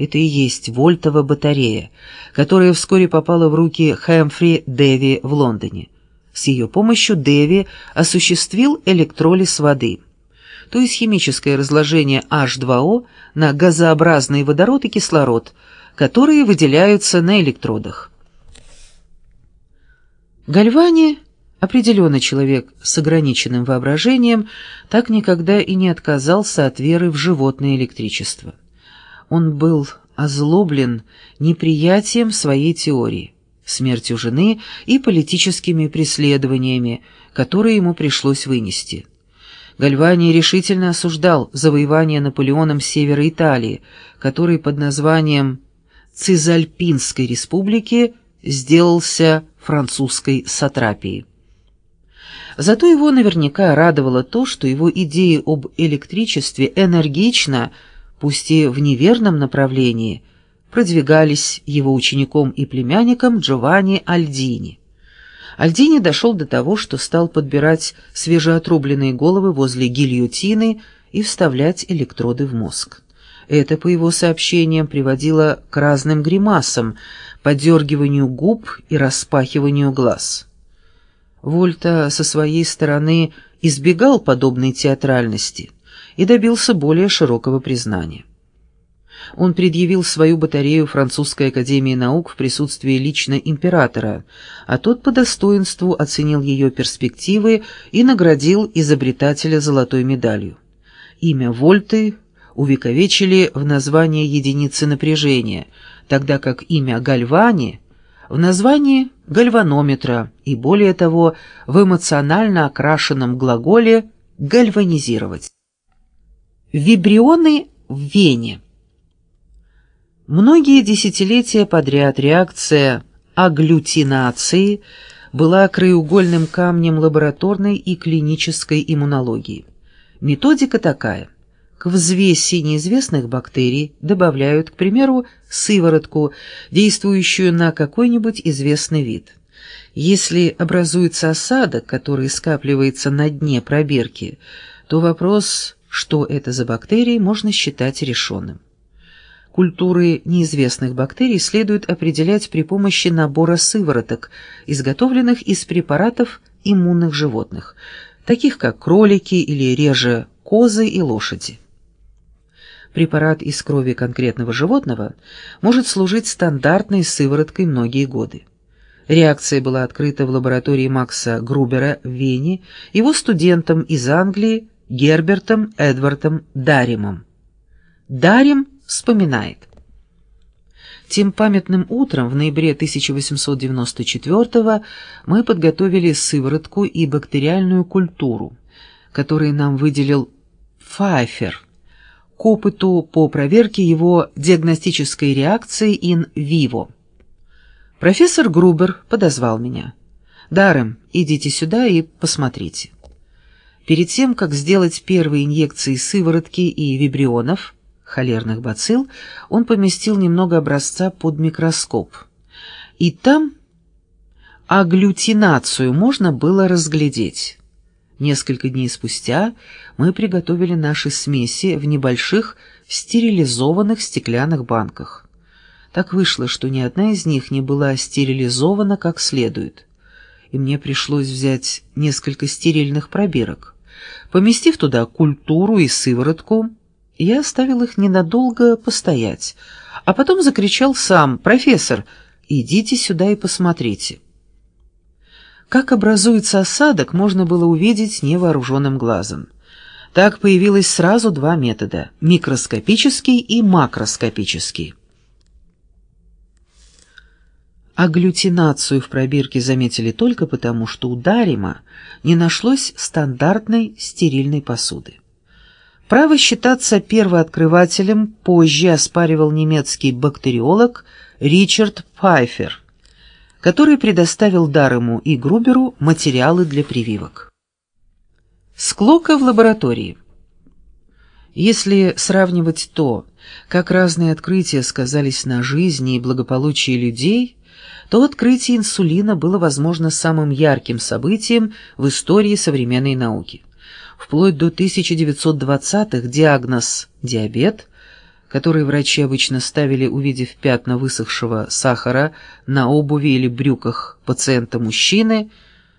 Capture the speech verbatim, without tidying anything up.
Это и есть вольтова батарея, которая вскоре попала в руки Хэмфри Дэви в Лондоне. С ее помощью Дэви осуществил электролиз воды, то есть химическое разложение эйч два о на газообразный водород и кислород, которые выделяются на электродах. Гальвани, определенно человек с ограниченным воображением, так никогда и не отказался от веры в животное электричество. Он был озлоблен неприятием своей теории, смертью жены и политическими преследованиями, которые ему пришлось вынести. Гальвани решительно осуждал завоевание Наполеоном севера Италии, который под названием Цизальпинской республики сделался французской сатрапией. Зато его наверняка радовало то, что его идеи об электричестве энергично, пусть и в неверном направлении, продвигались его учеником и племянником Джованни Альдини. Альдини дошел до того, что стал подбирать свежеотрубленные головы возле гильотины и вставлять электроды в мозг. Это, по его сообщениям, приводило к разным гримасам, подергиванию губ и распахиванию глаз. Вольта со своей стороны избегал подобной театральности и добился более широкого признания. Он предъявил свою батарею Французской академии наук в присутствии лично императора, а тот по достоинству оценил ее перспективы и наградил изобретателя золотой медалью. Имя Вольты увековечили в названии единицы напряжения, тогда как имя Гальвани в названии гальванометра и, более того, в эмоционально окрашенном глаголе «гальванизировать». Вибрионы в вене. Многие десятилетия подряд реакция агглютинации была краеугольным камнем лабораторной и клинической иммунологии. Методика такая. К взвеси неизвестных бактерий добавляют, к примеру, сыворотку, действующую на какой-нибудь известный вид. Если образуется осадок, который скапливается на дне пробирки, то вопрос, что это за бактерии, можно считать решенным. Культуры неизвестных бактерий следует определять при помощи набора сывороток, изготовленных из препаратов иммунных животных, таких как кролики или реже козы и лошади. Препарат из крови конкретного животного может служить стандартной сывороткой многие годы. Реакция была открыта в лаборатории Макса Грубера в Вене его студентом из Англии Гербертом Эдвардом Даримом. Дарим вспоминает. Тем памятным утром в ноябре тысяча восемьсот девяносто четвёртого мы подготовили сыворотку и бактериальную культуру, которые нам выделил Пфайфер, к опыту по проверке его диагностической реакции ин виво. Профессор Грубер подозвал меня. «Дарем, идите сюда и посмотрите». Перед тем, как сделать первые инъекции сыворотки и вибрионов, холерных бацилл, он поместил немного образца под микроскоп. И там агглютинацию можно было разглядеть. Несколько дней спустя мы приготовили наши смеси в небольших стерилизованных стеклянных банках. Так вышло, что ни одна из них не была стерилизована как следует, и мне пришлось взять несколько стерильных пробирок. Поместив туда культуру и сыворотку, я оставил их ненадолго постоять, а потом закричал сам: «Профессор, идите сюда и посмотрите». Как образуется осадок, можно было увидеть невооруженным глазом. Так появилось сразу два метода – микроскопический и макроскопический. Агглютинацию в пробирке заметили только потому, что у Дарима не нашлось стандартной стерильной посуды. Право считаться первооткрывателем позже оспаривал немецкий бактериолог Ричард Пфайфер, который предоставил Дарему и Груберу материалы для прививок. Склока в лаборатории. Если сравнивать то, как разные открытия сказались на жизни и благополучии людей, то открытие инсулина было, возможно, самым ярким событием в истории современной науки. Вплоть до тысяча девятьсот двадцатых диагноз «диабет», которые врачи обычно ставили, увидев пятна высохшего сахара на обуви или брюках пациента-мужчины,